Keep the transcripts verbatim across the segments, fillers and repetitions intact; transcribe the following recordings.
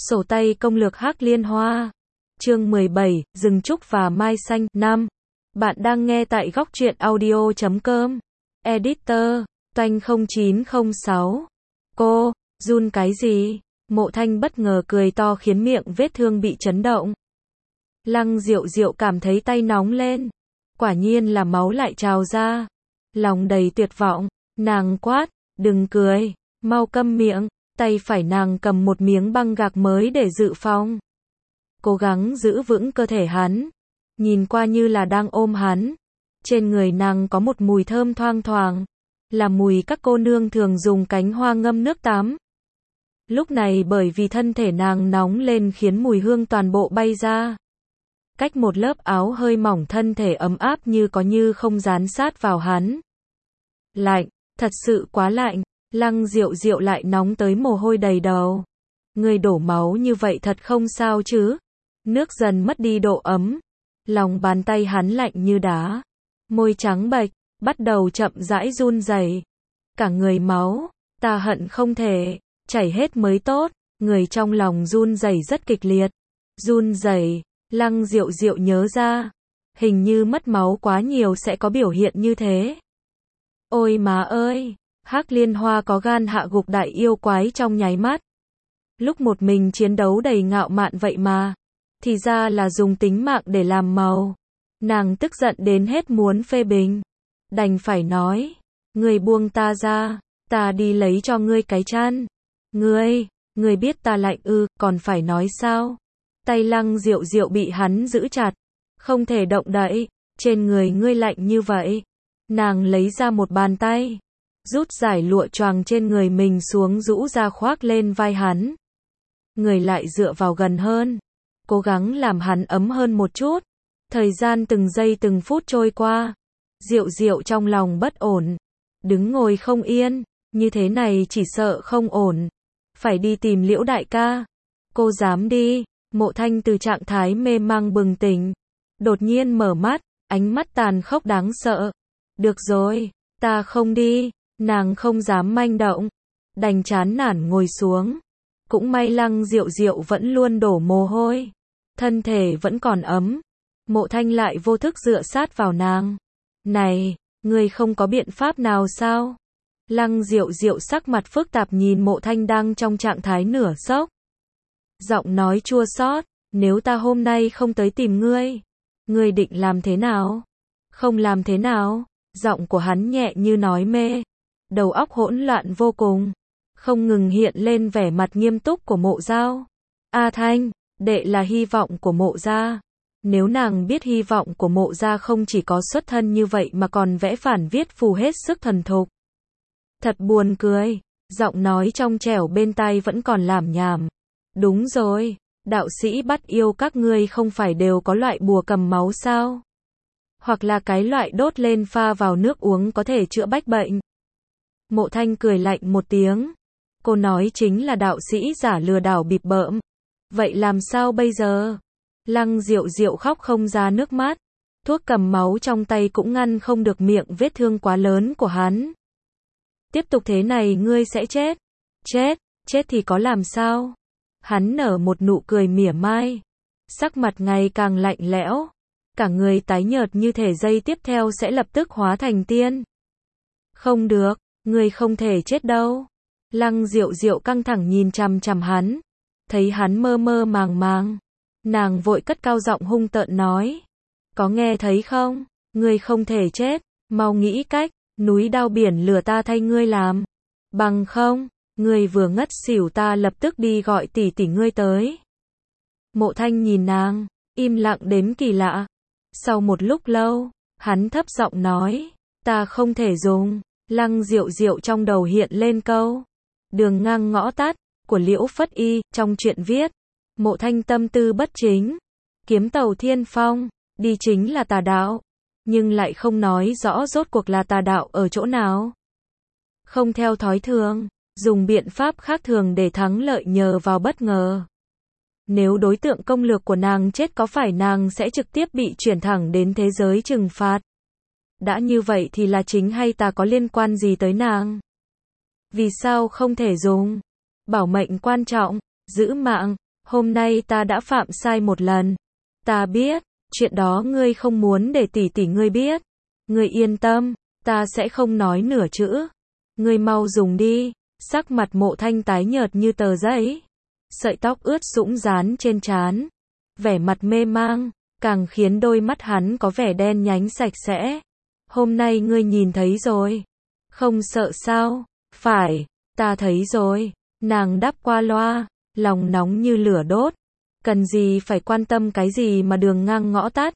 Sổ tay công lược Hắc Liên Hoa. Chương mười bảy, rừng trúc và mai xanh. năm. Bạn đang nghe tại góc truyện audio chấm com. Editor, Toanh không chín không sáu. Cô, run cái gì? Mộ Thanh bất ngờ cười to khiến miệng vết thương bị chấn động. Lăng Diệu Diệu cảm thấy tay nóng lên. Quả nhiên là máu lại trào ra. Lòng đầy tuyệt vọng, nàng quát, đừng cười, mau câm miệng. Tay phải nàng cầm một miếng băng gạc mới để dự phòng. Cố gắng giữ vững cơ thể hắn. Nhìn qua như là đang ôm hắn. Trên người nàng có một mùi thơm thoang thoảng. Là mùi các cô nương thường dùng cánh hoa ngâm nước tắm. Lúc này bởi vì thân thể nàng nóng lên khiến mùi hương toàn bộ bay ra. Cách một lớp áo hơi mỏng thân thể ấm áp như có như không dán sát vào hắn. Lạnh, thật sự quá lạnh. Lăng Diệu Diệu lại nóng tới mồ hôi đầy đầu. Người đổ máu như vậy thật không sao chứ? Nước dần mất đi độ ấm. Lòng bàn tay hắn lạnh như đá. Môi trắng bệch, bắt đầu chậm rãi run rẩy. Cả người máu, ta hận không thể chảy hết mới tốt. Người trong lòng run rẩy rất kịch liệt. Run rẩy, Lăng Diệu Diệu nhớ ra, hình như mất máu quá nhiều sẽ có biểu hiện như thế. Ôi má ơi! Hắc Liên Hoa có gan hạ gục đại yêu quái trong nháy mắt. Lúc một mình chiến đấu đầy ngạo mạn vậy mà. Thì ra là dùng tính mạng để làm màu. Nàng tức giận đến hết muốn phê bình. Đành phải nói. Ngươi buông ta ra. Ta đi lấy cho ngươi cái chăn. Ngươi, ngươi biết ta lạnh ư, còn phải nói sao? Tay Lăng Diệu Diệu bị hắn giữ chặt. Không thể động đậy. Trên người ngươi lạnh như vậy. Nàng lấy ra một bàn tay. Rút giải lụa choàng trên người mình xuống rũ ra khoác lên vai hắn. Người lại dựa vào gần hơn. Cố gắng làm hắn ấm hơn một chút. Thời gian từng giây từng phút trôi qua. Diệu Diệu trong lòng bất ổn. Đứng ngồi không yên. Như thế này chỉ sợ không ổn. Phải đi tìm Liễu đại ca. Cô dám đi. Mộ Thanh từ trạng thái mê mang bừng tỉnh. Đột nhiên mở mắt. Ánh mắt tàn khốc đáng sợ. Được rồi. Ta không đi. Nàng không dám manh động, đành chán nản ngồi xuống. Cũng may Lăng Diệu Diệu vẫn luôn đổ mồ hôi, thân thể vẫn còn ấm. Mộ Thanh lại vô thức dựa sát vào nàng. Này, ngươi không có biện pháp nào sao? Lăng Diệu Diệu sắc mặt phức tạp nhìn Mộ Thanh đang trong trạng thái nửa sốc. Giọng nói chua xót, nếu ta hôm nay không tới tìm ngươi, ngươi định làm thế nào? Không làm thế nào? Giọng của hắn nhẹ như nói mê. Đầu óc hỗn loạn vô cùng, không ngừng hiện lên vẻ mặt nghiêm túc của Mộ Giao. A Thanh, đệ là hy vọng của Mộ gia. Nếu nàng biết hy vọng của Mộ gia không chỉ có xuất thân như vậy mà còn vẽ phản viết phù hết sức thần thục. Thật buồn cười, giọng nói trong trẻo bên tai vẫn còn lảm nhảm. Đúng rồi, đạo sĩ bắt yêu các ngươi không phải đều có loại bùa cầm máu sao? Hoặc là cái loại đốt lên pha vào nước uống có thể chữa bách bệnh. Mộ Thanh cười lạnh một tiếng. Cô nói chính là đạo sĩ giả lừa đảo bịp bợm. Vậy làm sao bây giờ? Lăng Diệu Diệu khóc không ra nước mắt. Thuốc cầm máu trong tay cũng ngăn không được miệng vết thương quá lớn của hắn. Tiếp tục thế này ngươi sẽ chết. Chết, chết thì có làm sao? Hắn nở một nụ cười mỉa mai. Sắc mặt ngày càng lạnh lẽo. Cả người tái nhợt như thể giây tiếp theo sẽ lập tức hóa thành tiên. Không được. Ngươi không thể chết đâu. Lăng Diệu Diệu căng thẳng nhìn chằm chằm hắn. Thấy hắn mơ mơ màng màng. Nàng vội cất cao giọng hung tợn nói. Có nghe thấy không? Ngươi không thể chết. Mau nghĩ cách. Núi đao biển lửa ta thay ngươi làm. Bằng không. Ngươi vừa ngất xỉu ta lập tức đi gọi tỷ tỷ ngươi tới. Mộ Thanh nhìn nàng. Im lặng đến kỳ lạ. Sau một lúc lâu. Hắn thấp giọng nói. Ta không thể dùng. Lăng Diệu Diệu trong đầu hiện lên câu đường ngang ngõ tắt của Liễu Phất Y trong truyện viết. Mộ Thanh tâm tư bất chính. Kiếm tàu thiên phong, đi chính là tà đạo. Nhưng lại không nói rõ rốt cuộc là tà đạo ở chỗ nào. Không theo thói thường, dùng biện pháp khác thường để thắng lợi nhờ vào bất ngờ. Nếu đối tượng công lược của nàng chết có phải nàng sẽ trực tiếp bị chuyển thẳng đến thế giới trừng phạt. Đã như vậy thì là chính hay tà có liên quan gì tới nàng? Vì sao không thể dùng? Bảo mệnh quan trọng, giữ mạng, Hôm nay ta đã phạm sai một lần. Ta biết, chuyện đó ngươi không muốn để tỷ tỷ ngươi biết. Ngươi yên tâm, ta sẽ không nói nửa chữ. Ngươi mau dùng đi. Sắc mặt Mộ Thanh tái nhợt như tờ giấy. Sợi tóc ướt sũng dán trên trán. Vẻ mặt mê mang, càng khiến đôi mắt hắn có vẻ đen nhánh sạch sẽ. Hôm nay ngươi nhìn thấy rồi. Không sợ sao? Phải, ta thấy rồi. Nàng đáp qua loa, lòng nóng như lửa đốt. Cần gì phải quan tâm cái gì mà đường ngang ngõ tắt.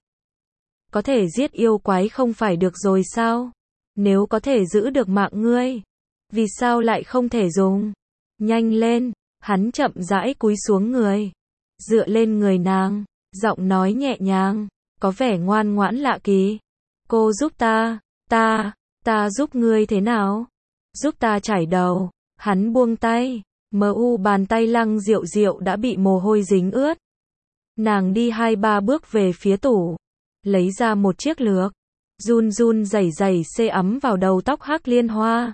Có thể giết yêu quái không phải được rồi sao? Nếu có thể giữ được mạng ngươi, vì sao lại không thể dùng? Nhanh lên, hắn chậm rãi cúi xuống người. Dựa lên người nàng, giọng nói nhẹ nhàng, có vẻ ngoan ngoãn lạ kỳ. Cô giúp ta, ta, ta giúp ngươi thế nào? Giúp ta chải đầu. Hắn buông tay, mờ u bàn tay Lăng Diệu Diệu đã bị mồ hôi dính ướt. Nàng đi hai ba bước về phía tủ, lấy ra một chiếc lược, run run rẩy rẩy xê ấm vào đầu tóc Hắc Liên Hoa.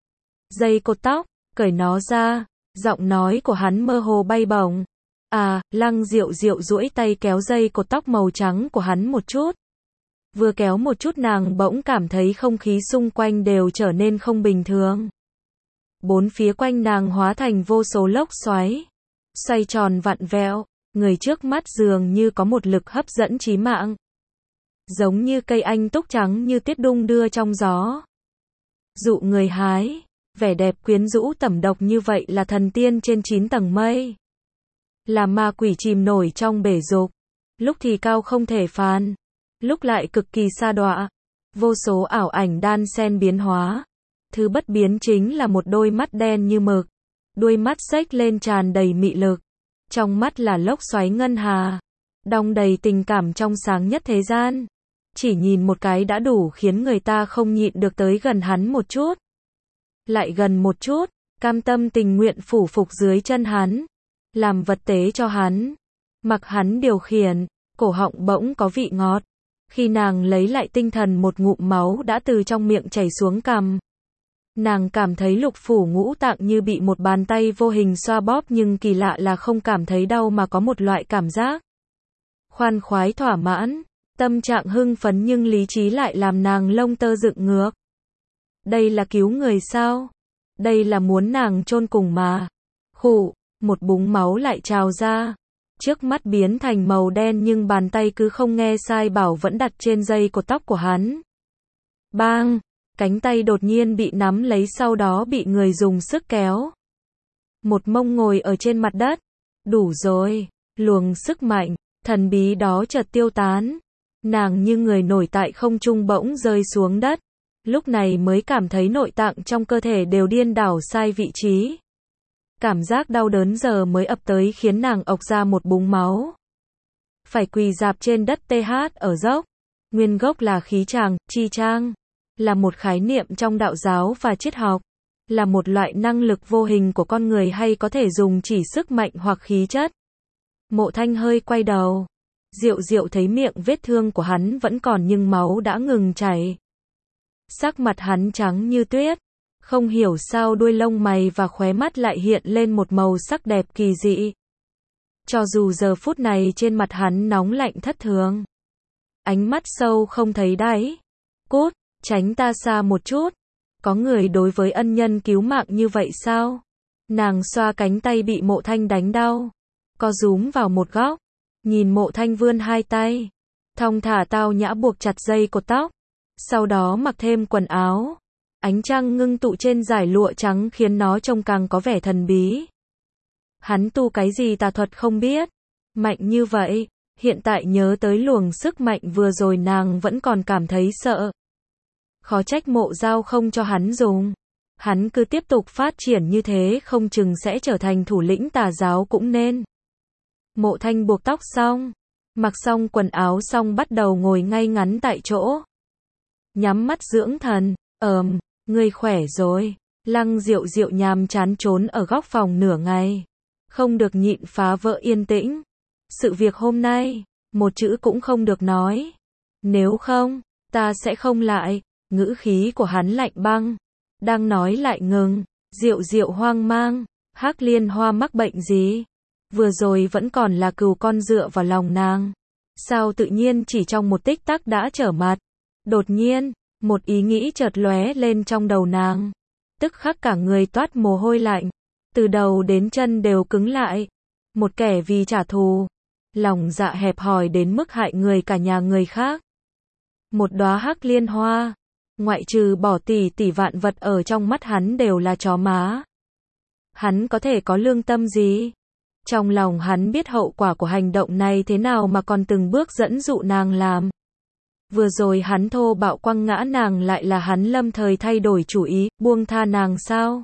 Dây cột tóc, cởi nó ra, giọng nói của hắn mơ hồ bay bổng. À, Lăng Diệu Diệu duỗi tay kéo dây cột tóc màu trắng của hắn một chút. Vừa kéo một chút nàng bỗng cảm thấy không khí xung quanh đều trở nên không bình thường. Bốn phía quanh nàng hóa thành vô số lốc xoáy, xoay tròn vặn vẹo, người trước mắt dường như có một lực hấp dẫn chí mạng. Giống như cây anh túc trắng như tuyết đung đưa trong gió. Dụ người hái, vẻ đẹp quyến rũ tẩm độc như vậy là thần tiên trên chín tầng mây. Là ma quỷ chìm nổi trong bể dục, lúc thì cao không thể phán, lúc lại cực kỳ sa đọa. Vô số ảo ảnh đan xen biến hóa. Thứ bất biến chính là một đôi mắt đen như mực. Đuôi mắt xếch lên tràn đầy mị lực. Trong mắt là lốc xoáy ngân hà. Đong đầy tình cảm trong sáng nhất thế gian. Chỉ nhìn một cái đã đủ khiến người ta không nhịn được tới gần hắn một chút. Lại gần một chút, cam tâm tình nguyện phủ phục dưới chân hắn. Làm vật tế cho hắn. Mặc hắn điều khiển, cổ họng bỗng có vị ngọt. Khi nàng lấy lại tinh thần một ngụm máu đã từ trong miệng chảy xuống cằm. Nàng cảm thấy lục phủ ngũ tạng như bị một bàn tay vô hình xoa bóp nhưng kỳ lạ là không cảm thấy đau mà có một loại cảm giác khoan khoái thỏa mãn, tâm trạng hưng phấn nhưng lý trí lại làm nàng lông tơ dựng ngược. Đây là cứu người sao? Đây là muốn nàng chôn cùng mà. Khụ, một búng máu lại trào ra. Trước mắt biến thành màu đen nhưng bàn tay cứ không nghe sai bảo vẫn đặt trên dây cột tóc của hắn. Bang! Cánh tay đột nhiên bị nắm lấy sau đó bị người dùng sức kéo. Một mông ngồi ở trên mặt đất. Đủ rồi. Luồng sức mạnh, thần bí đó chợt tiêu tán. Nàng như người nổi tại không trung bỗng rơi xuống đất. Lúc này mới cảm thấy nội tạng trong cơ thể đều điên đảo sai vị trí. Cảm giác đau đớn giờ mới ập tới khiến nàng ộc ra một búng máu. Phải quỳ rạp trên đất tê hát ở dốc. Nguyên gốc là khí tràng, chi trang. Là một khái niệm trong đạo giáo và triết học. Là một loại năng lực vô hình của con người hay có thể dùng chỉ sức mạnh hoặc khí chất. Mộ Thanh hơi quay đầu. Diệu Diệu thấy miệng vết thương của hắn vẫn còn nhưng máu đã ngừng chảy. Sắc mặt hắn trắng như tuyết. Không hiểu sao đuôi lông mày và khóe mắt lại hiện lên một màu sắc đẹp kỳ dị. Cho dù giờ phút này trên mặt hắn nóng lạnh thất thường. Ánh mắt sâu không thấy đáy. Cút, tránh ta xa một chút. Có người đối với ân nhân cứu mạng như vậy sao? Nàng xoa cánh tay bị Mộ Thanh đánh đau. Co rúm vào một góc. Nhìn Mộ Thanh vươn hai tay. Thong thả tao nhã buộc chặt dây cột tóc. Sau đó mặc thêm quần áo. Ánh trăng ngưng tụ trên dải lụa trắng khiến nó trông càng có vẻ thần bí. Hắn tu cái gì tà thuật không biết. Mạnh như vậy, hiện tại nhớ tới luồng sức mạnh vừa rồi nàng vẫn còn cảm thấy sợ. Khó trách Mộ Giao không cho hắn dùng. Hắn cứ tiếp tục phát triển như thế không chừng sẽ trở thành thủ lĩnh tà giáo cũng nên. Mộ Thanh buộc tóc xong. Mặc xong quần áo xong bắt đầu ngồi ngay ngắn tại chỗ. Nhắm mắt dưỡng thần. Ờm, ngươi khỏe rồi. Lăng Diệu Diệu nhàm chán trốn ở góc phòng nửa ngày. Không được nhịn phá vỡ yên tĩnh. Sự việc hôm nay, một chữ cũng không được nói. Nếu không, ta sẽ không lại. Ngữ khí của hắn lạnh băng. Đang nói lại ngừng. Diệu Diệu hoang mang. Hắc Liên Hoa mắc bệnh gì? Vừa rồi vẫn còn là cừu con dựa vào lòng nàng. Sao tự nhiên chỉ trong một tích tắc đã trở mặt. Đột nhiên, một ý nghĩ chợt lóe lên trong đầu nàng. Tức khắc cả người toát mồ hôi lạnh. Từ đầu đến chân đều cứng lại. Một kẻ vì trả thù. Lòng dạ hẹp hòi đến mức hại người cả nhà người khác. Một đóa hắc liên hoa. Ngoại trừ bỏ tỷ tỷ vạn vật ở trong mắt hắn đều là chó má. Hắn có thể có lương tâm gì? Trong lòng hắn biết hậu quả của hành động này thế nào mà còn từng bước dẫn dụ nàng làm. Vừa rồi hắn thô bạo quăng ngã nàng lại là hắn lâm thời thay đổi chủ ý, buông tha nàng sao?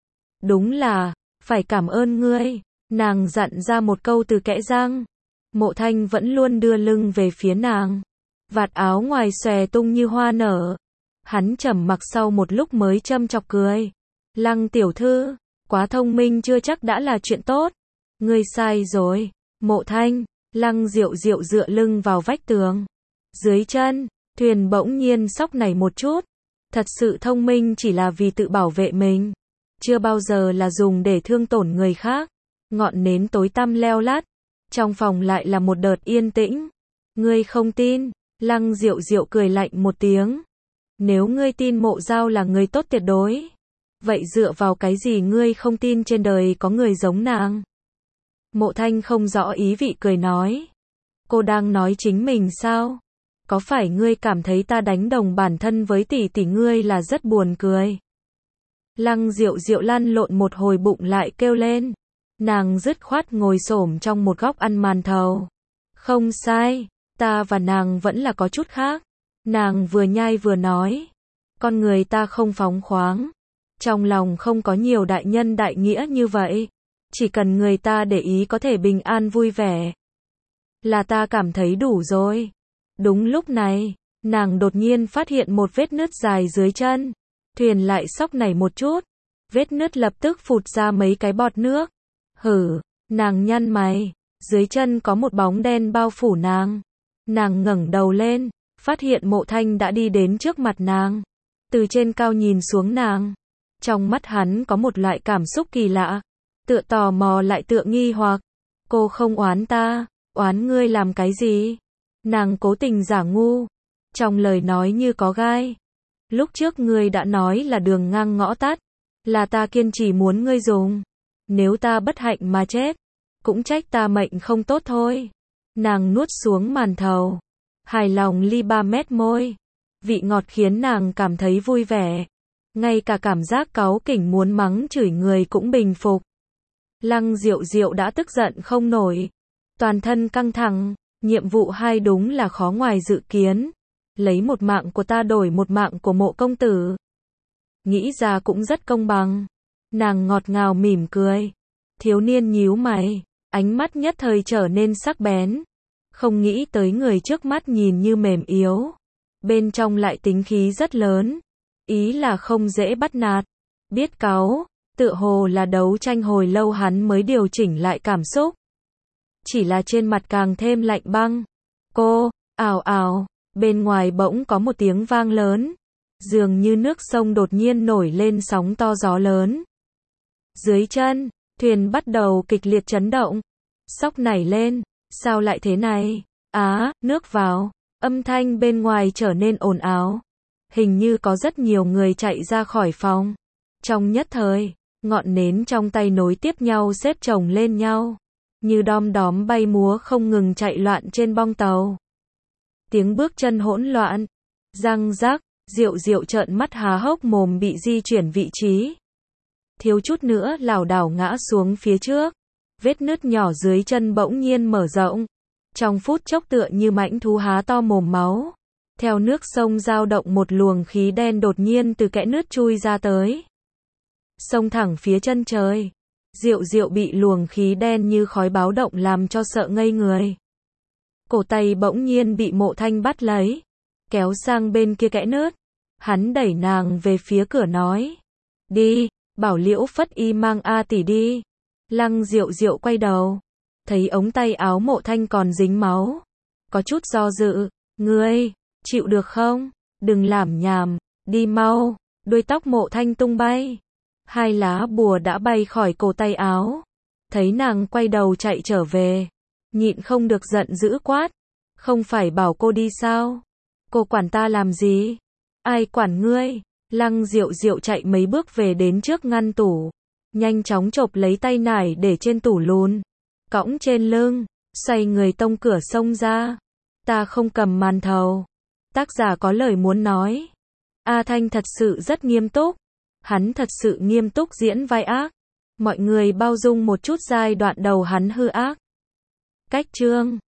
Đúng là, phải cảm ơn ngươi. Nàng dặn ra một câu từ kẽ răng. Mộ Thanh vẫn luôn đưa lưng về phía nàng. Vạt áo ngoài xòe tung như hoa nở. Hắn trầm mặc sau một lúc mới châm chọc cười. Lăng tiểu thư, quá thông minh chưa chắc đã là chuyện tốt. Ngươi sai rồi. Mộ Thanh, Lăng Diệu Diệu dựa lưng vào vách tường. Dưới chân, thuyền bỗng nhiên sóc nảy một chút. Thật sự thông minh chỉ là vì tự bảo vệ mình. Chưa bao giờ là dùng để thương tổn người khác. Ngọn nến tối tăm leo lát. Trong phòng lại là một đợt yên tĩnh. Ngươi không tin? Lăng Diệu Diệu cười lạnh một tiếng. Nếu ngươi tin Mộ Giao là người tốt tuyệt đối, vậy dựa vào cái gì ngươi không tin trên đời có người giống nàng? Mộ Thanh không rõ ý vị cười nói. Cô đang nói chính mình sao? Có phải ngươi cảm thấy ta đánh đồng bản thân với tỷ tỷ ngươi là rất buồn cười? Lăng Diệu Diệu lăn lộn một hồi bụng lại kêu lên. Nàng dứt khoát ngồi xổm trong một góc ăn màn thầu. Không sai, ta và nàng vẫn là có chút khác. Nàng vừa nhai vừa nói. Con người ta không phóng khoáng. Trong lòng không có nhiều đại nhân đại nghĩa như vậy. Chỉ cần người ta để ý có thể bình an vui vẻ. Là ta cảm thấy đủ rồi. Đúng lúc này, nàng đột nhiên phát hiện một vết nứt dài dưới chân. Thuyền lại sóc nảy một chút. Vết nứt lập tức phụt ra mấy cái bọt nước. Hử, nàng nhăn mày. Dưới chân có một bóng đen bao phủ nàng. Nàng ngẩng đầu lên, phát hiện Mộ Thanh đã đi đến trước mặt nàng. Từ trên cao nhìn xuống nàng. Trong mắt hắn có một loại cảm xúc kỳ lạ. Tựa tò mò lại tựa nghi hoặc. Cô không oán ta, oán ngươi làm cái gì? Nàng cố tình giả ngu. Trong lời nói như có gai. Lúc trước ngươi đã nói là đường ngang ngõ tắt. Là ta kiên trì muốn ngươi dùng. Nếu ta bất hạnh mà chết, cũng trách ta mệnh không tốt thôi. Nàng nuốt xuống màn thầu. Hài lòng li ba mét môi. Vị ngọt khiến nàng cảm thấy vui vẻ. Ngay cả cảm giác cáu kỉnh muốn mắng chửi người cũng bình phục. Lăng Diệu Diệu đã tức giận không nổi. Toàn thân căng thẳng. Nhiệm vụ hai đúng là khó ngoài dự kiến. Lấy một mạng của ta đổi một mạng của Mộ công tử. Nghĩ ra cũng rất công bằng. Nàng ngọt ngào mỉm cười. Thiếu niên nhíu mày. Ánh mắt nhất thời trở nên sắc bén. Không nghĩ tới người trước mắt nhìn như mềm yếu. Bên trong lại tính khí rất lớn. Ý là không dễ bắt nạt. Biết cáu. Tựa hồ là đấu tranh hồi lâu hắn mới điều chỉnh lại cảm xúc. Chỉ là trên mặt càng thêm lạnh băng. Cô, ào ào. Bên ngoài bỗng có một tiếng vang lớn. Dường như nước sông đột nhiên nổi lên sóng to gió lớn. Dưới chân, thuyền bắt đầu kịch liệt chấn động. Sóc nảy lên. Sao lại thế này? Á, nước vào. Âm thanh bên ngoài trở nên ồn ào. Hình như có rất nhiều người chạy ra khỏi phòng. Trong nhất thời, ngọn nến trong tay nối tiếp nhau xếp chồng lên nhau. Như đom đóm bay múa không ngừng chạy loạn trên bong tàu. Tiếng bước chân hỗn loạn. Răng rắc, Diệu Diệu trợn mắt há hốc mồm bị di chuyển vị trí. Thiếu chút nữa lảo đảo ngã xuống phía trước. Vết nứt nhỏ dưới chân bỗng nhiên mở rộng. Trong phút chốc tựa như mãnh thú há to mồm máu. Theo nước sông dao động một luồng khí đen đột nhiên từ kẽ nứt chui ra tới. Xông thẳng phía chân trời. Diệu Diệu bị luồng khí đen như khói báo động làm cho sợ ngây người. Cổ tay bỗng nhiên bị Mộ Thanh bắt lấy. Kéo sang bên kia kẽ nứt. Hắn đẩy nàng về phía cửa nói. Đi, bảo Liễu Phất Y mang A tỷ đi. Lăng Diệu Diệu quay đầu. Thấy ống tay áo Mộ Thanh còn dính máu. Có chút do dự. Ngươi, chịu được không? Đừng làm nhảm, đi mau. Đuôi tóc Mộ Thanh tung bay. Hai lá bùa đã bay khỏi cổ tay áo. Thấy nàng quay đầu chạy trở về, nhịn không được giận dữ quát. Không phải bảo cô đi sao? Cô quản ta làm gì? Ai quản ngươi? Lăng Diệu Diệu chạy mấy bước về đến trước ngăn tủ, nhanh chóng chộp lấy tay nải để trên tủ lùn, cõng trên lưng, xoay người tông cửa xông ra. Ta không cầm màn thầu. Tác giả có lời muốn nói. A Thanh thật sự rất nghiêm túc. Hắn thật sự nghiêm túc diễn vai ác. Mọi người bao dung một chút giai đoạn đầu hắn hư ác. Cách chương